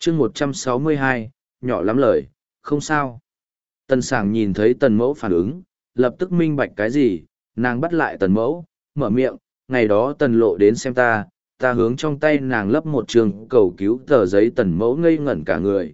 chương 162, nhỏ lắm lời, không sao. Tần sảng nhìn thấy tần mẫu phản ứng, lập tức minh bạch cái gì, nàng bắt lại tần mẫu, mở miệng, ngày đó tần lộ đến xem ta hướng trong tay nàng lấp một trường cầu cứu tờ giấy. Tần mẫu ngây ngẩn cả người,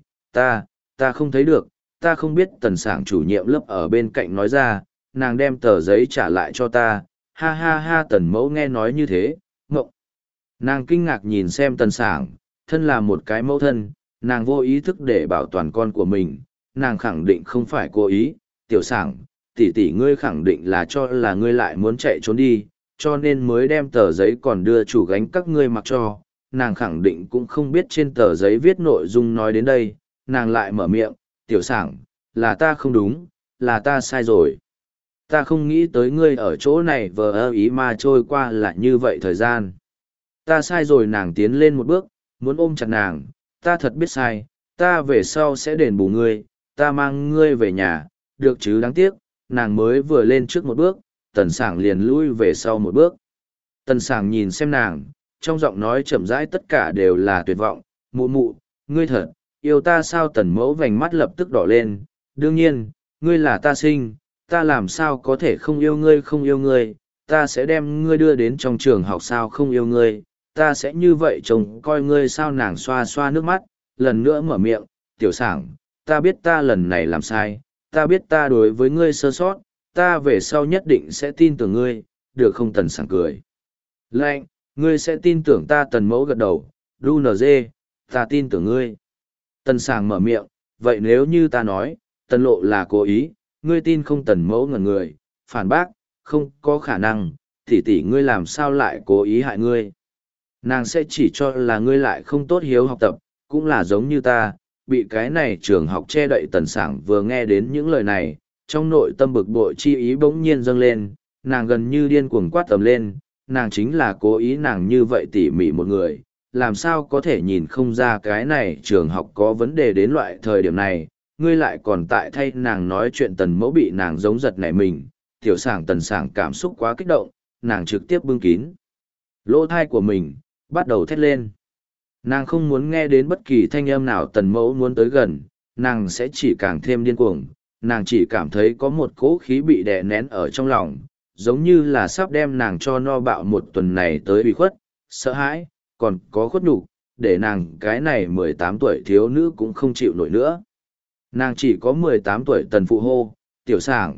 ta không thấy được, ta không biết. Tần sảng chủ nhiệm lớp ở bên cạnh nói ra, nàng đem tờ giấy trả lại cho ta, ha ha ha. Tần mẫu nghe nói như thế, ngộng. Nàng kinh ngạc nhìn xem tần sảng, thân là một cái mẫu thân, nàng vô ý thức để bảo toàn con của mình, nàng khẳng định không phải cố ý. Tiểu sảng, tỷ tỷ ngươi khẳng định là cho là ngươi lại muốn chạy trốn đi, cho nên mới đem tờ giấy còn đưa chủ gánh các ngươi mặc cho. Nàng khẳng định cũng không biết trên tờ giấy viết nội dung nói đến đây, nàng lại mở miệng, tiểu sảng, là ta không đúng, là ta sai rồi. Ta không nghĩ tới ngươi ở chỗ này vờ ơ ý mà trôi qua là như vậy thời gian. Ta sai rồi. Nàng tiến lên một bước, muốn ôm chặt nàng, ta thật biết sai, ta về sau sẽ đền bù ngươi, ta mang ngươi về nhà, được chứ. Đáng tiếc, nàng mới vừa lên trước một bước, tần sảng liền lui về sau một bước. Tần sảng nhìn xem nàng, trong giọng nói chậm rãi tất cả đều là tuyệt vọng, mụ mụ, ngươi thật, yêu ta sao? Tần mẫu vành mắt lập tức đỏ lên, đương nhiên, ngươi là ta sinh, ta làm sao có thể không yêu ngươi. Không yêu ngươi, ta sẽ đem ngươi đưa đến trong trường học sao? Không yêu ngươi, ta sẽ như vậy trông coi ngươi sao? Nàng xoa xoa nước mắt, lần nữa mở miệng, tiểu sảng, ta biết ta lần này làm sai, ta biết ta đối với ngươi sơ sót, ta về sau nhất định sẽ tin tưởng ngươi, được không? Tần sảng cười lạnh, ngươi sẽ tin tưởng ta? Tần mẫu gật đầu, đu nz, ta tin tưởng ngươi. Tần sảng mở miệng, vậy nếu như ta nói, tần lộ là cố ý, ngươi tin không? Tần mẫu ngẩn người, phản bác, không có khả năng, tỷ ngươi làm sao lại cố ý hại ngươi? Nàng sẽ chỉ cho là ngươi lại không tốt hiếu học tập, cũng là giống như ta, bị cái này trường học che đậy. Tần sảng vừa nghe đến những lời này, trong nội tâm bực bội chi ý bỗng nhiên dâng lên, nàng gần như điên cuồng quát tầm lên, nàng chính là cố ý. Nàng như vậy tỉ mỉ một người, làm sao có thể nhìn không ra cái này trường học có vấn đề đến loại thời điểm này, ngươi lại còn tại thay nàng nói chuyện. Tần mẫu bị nàng giống giật nảy mình, tiểu sảng. Tần sảng cảm xúc quá kích động, nàng trực tiếp bưng kín lỗ thai của mình, bắt đầu thét lên. Nàng không muốn nghe đến bất kỳ thanh âm nào tần mẫu muốn tới gần, nàng sẽ chỉ càng thêm điên cuồng. Nàng chỉ cảm thấy có một cỗ khí bị đè nén ở trong lòng, giống như là sắp đem nàng cho no bạo. Một tuần này tới bị khuất, sợ hãi, còn có khuất nhục, để nàng cái này 18 tuổi thiếu nữ cũng không chịu nổi nữa. Nàng chỉ có 18 tuổi. Tần phụ hô, tiểu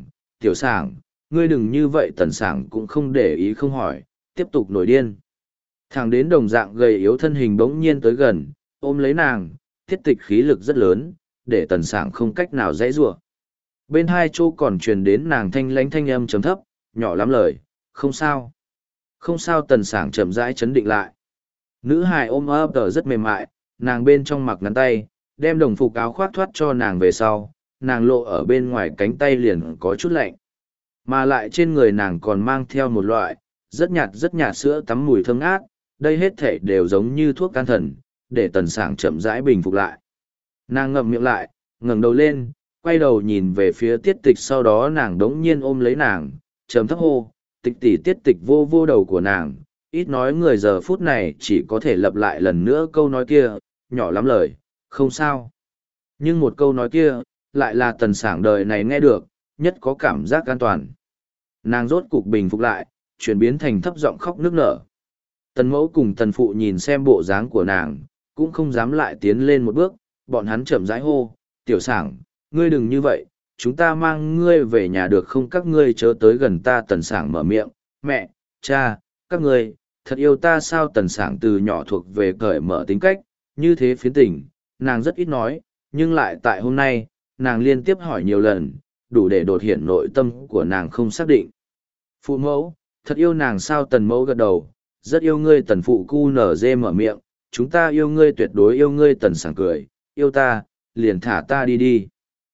sảng, ngươi đừng như vậy. Tần sảng cũng không để ý không hỏi, tiếp tục nổi điên. Thẳng đến đồng dạng gầy yếu thân hình bỗng nhiên tới gần, ôm lấy nàng, thiết tịch khí lực rất lớn, để tần sảng không cách nào dãy giụa. Bên hai chỗ còn truyền đến nàng thanh lãnh thanh âm trầm thấp, nhỏ lắm lời, không sao. Không sao. Tần sảng chậm rãi chấn định lại. Nữ hài ôm ấp tờ rất mềm mại, nàng bên trong mặc ngắn tay, đem đồng phục áo khoác thoát cho nàng về sau, nàng lộ ở bên ngoài cánh tay liền có chút lạnh. Mà lại trên người nàng còn mang theo một loại, rất nhạt sữa tắm mùi thơm ngát, đây hết thể đều giống như thuốc can thần, để tần sảng chậm rãi bình phục lại. Nàng ngậm miệng lại, ngẩng đầu lên, quay đầu nhìn về phía tiết tịch, sau đó nàng đống nhiên ôm lấy nàng, trầm thấp hô, tịch tỷ. Tiết tịch vô vô đầu của nàng, ít nói người giờ phút này chỉ có thể lặp lại lần nữa câu nói kia, nhỏ lắm lời, không sao. Nhưng một câu nói kia, lại là tần sảng đời này nghe được, nhất có cảm giác an toàn. Nàng rốt cục bình phục lại, chuyển biến thành thấp giọng khóc nức nở. Tần mẫu cùng tần phụ nhìn xem bộ dáng của nàng, cũng không dám lại tiến lên một bước, bọn hắn chậm rãi hô, tiểu sảng, ngươi đừng như vậy, chúng ta mang ngươi về nhà được không? Các ngươi chớ tới gần ta. Tần sảng mở miệng, mẹ, cha, các ngươi, thật yêu ta sao? Tần sảng từ nhỏ thuộc về cởi mở tính cách, như thế phiến tình, nàng rất ít nói, nhưng lại tại hôm nay, nàng liên tiếp hỏi nhiều lần, đủ để đột hiện nội tâm của nàng không xác định. Phụ mẫu, thật yêu nàng sao? Tần mẫu gật đầu, rất yêu ngươi. Tần phụ cu nở dê mở miệng, chúng ta yêu ngươi, tuyệt đối yêu ngươi. Tần sảng cười, yêu ta, liền thả ta đi đi.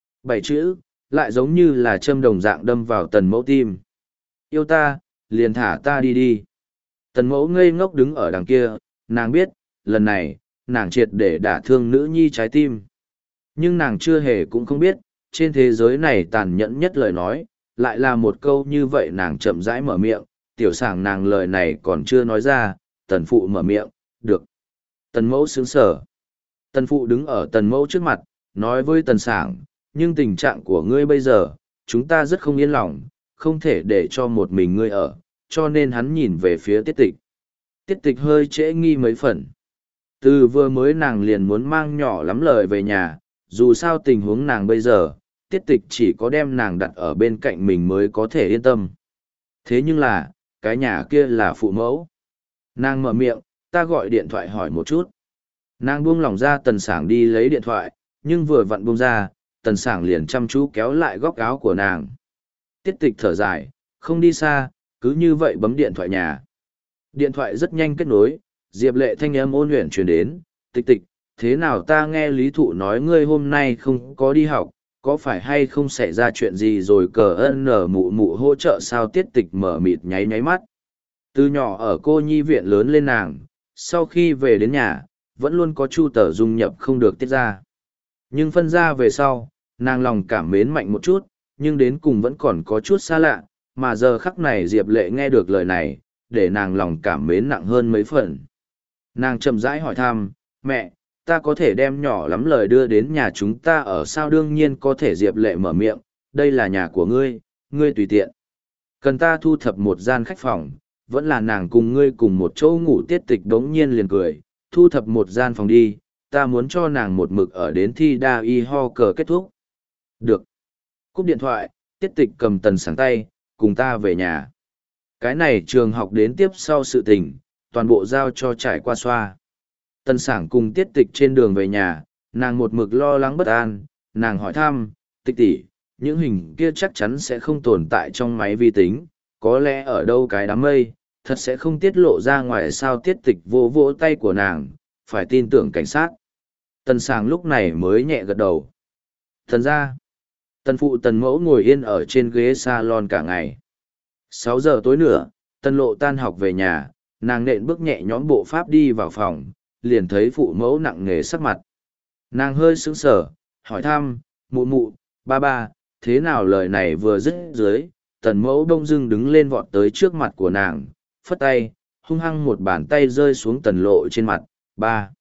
7 chữ, lại giống như là châm đồng dạng đâm vào tần mẫu tim. Yêu ta, liền thả ta đi đi. Tần mẫu ngây ngốc đứng ở đằng kia, nàng biết, lần này, nàng triệt để đả thương nữ nhi trái tim. Nhưng nàng chưa hề cũng không biết, trên thế giới này tàn nhẫn nhất lời nói, lại là một câu như vậy. Nàng chậm rãi mở miệng, tiểu sảng. Nàng lời này còn chưa nói ra, tần phụ mở miệng, được. Tần mẫu sướng sở. Tần phụ đứng ở tần mẫu trước mặt, nói với tần sảng, nhưng tình trạng của ngươi bây giờ, chúng ta rất không yên lòng, không thể để cho một mình ngươi ở, cho nên hắn nhìn về phía tiết tịch. Tiết tịch hơi trễ nghi mấy phần. Từ vừa mới nàng liền muốn mang nhỏ lắm lời về nhà, dù sao tình huống nàng bây giờ, tiết tịch chỉ có đem nàng đặt ở bên cạnh mình mới có thể yên tâm. Thế nhưng là, cái nhà kia là phụ mẫu. Nàng mở miệng, ta gọi điện thoại hỏi một chút. Nàng buông lỏng ra tần sảng đi lấy điện thoại, nhưng vừa vặn buông ra, tần sảng liền chăm chú kéo lại góc áo của nàng. Tiết tịch thở dài, không đi xa, cứ như vậy bấm điện thoại nhà. Điện thoại rất nhanh kết nối, Diệp Lệ thanh âm ôn luyện truyền đến, tịch tịch, thế nào ta nghe Lý Thụ nói ngươi hôm nay không có đi học, có phải hay không xảy ra chuyện gì rồi cờ ân nở mụ mụ hỗ trợ sao tiết tịch mở mịt nháy nháy mắt. Từ nhỏ ở cô nhi viện lớn lên nàng, sau khi về đến nhà, vẫn luôn có Chu Tở dung nhập không được tiết ra. Nhưng phân ra về sau, nàng lòng cảm mến mạnh một chút, nhưng đến cùng vẫn còn có chút xa lạ, mà giờ khắc này Diệp Lệ nghe được lời này, để nàng lòng cảm mến nặng hơn mấy phần. Nàng chậm rãi hỏi thăm, mẹ, ta có thể đem nhỏ lắm lời đưa đến nhà chúng ta ở sao đương nhiên có thể Diệp Lệ mở miệng, đây là nhà của ngươi, ngươi tùy tiện. Cần ta thu thập một gian khách phòng, vẫn là nàng cùng ngươi cùng một chỗ ngủ tiết tịch đống nhiên liền cười, thu thập một gian phòng đi, ta muốn cho nàng một mực ở đến thi đa y ho cờ kết thúc. Được. Cúp điện thoại, tiết tịch cầm tần sáng tay, cùng ta về nhà. Cái này trường học đến tiếp sau sự tình, toàn bộ giao cho trải qua xoa. Tần sảng cùng tiết tịch trên đường về nhà, nàng một mực lo lắng bất an, nàng hỏi thăm, tịch tỷ, những hình kia chắc chắn sẽ không tồn tại trong máy vi tính, có lẽ ở đâu cái đám mây, thật sẽ không tiết lộ ra ngoài sao tiết tịch vô vỗ tay của nàng, phải tin tưởng cảnh sát. Tần sảng lúc này mới nhẹ gật đầu. Thần ra, tần phụ tần mẫu ngồi yên ở trên ghế salon cả ngày. 6 giờ tối nữa, tần lộ tan học về nhà, nàng nện bước nhẹ nhõm bộ pháp đi vào phòng, liền thấy phụ mẫu nặng nề sắc mặt. Nàng hơi sững sờ, hỏi thăm, mụ mụ, ba ba, thế nào lời này vừa dứt dưới, tần mẫu đông dưng đứng lên vọt tới trước mặt của nàng, phất tay, hung hăng một bàn tay rơi xuống tần lộ trên mặt, ba.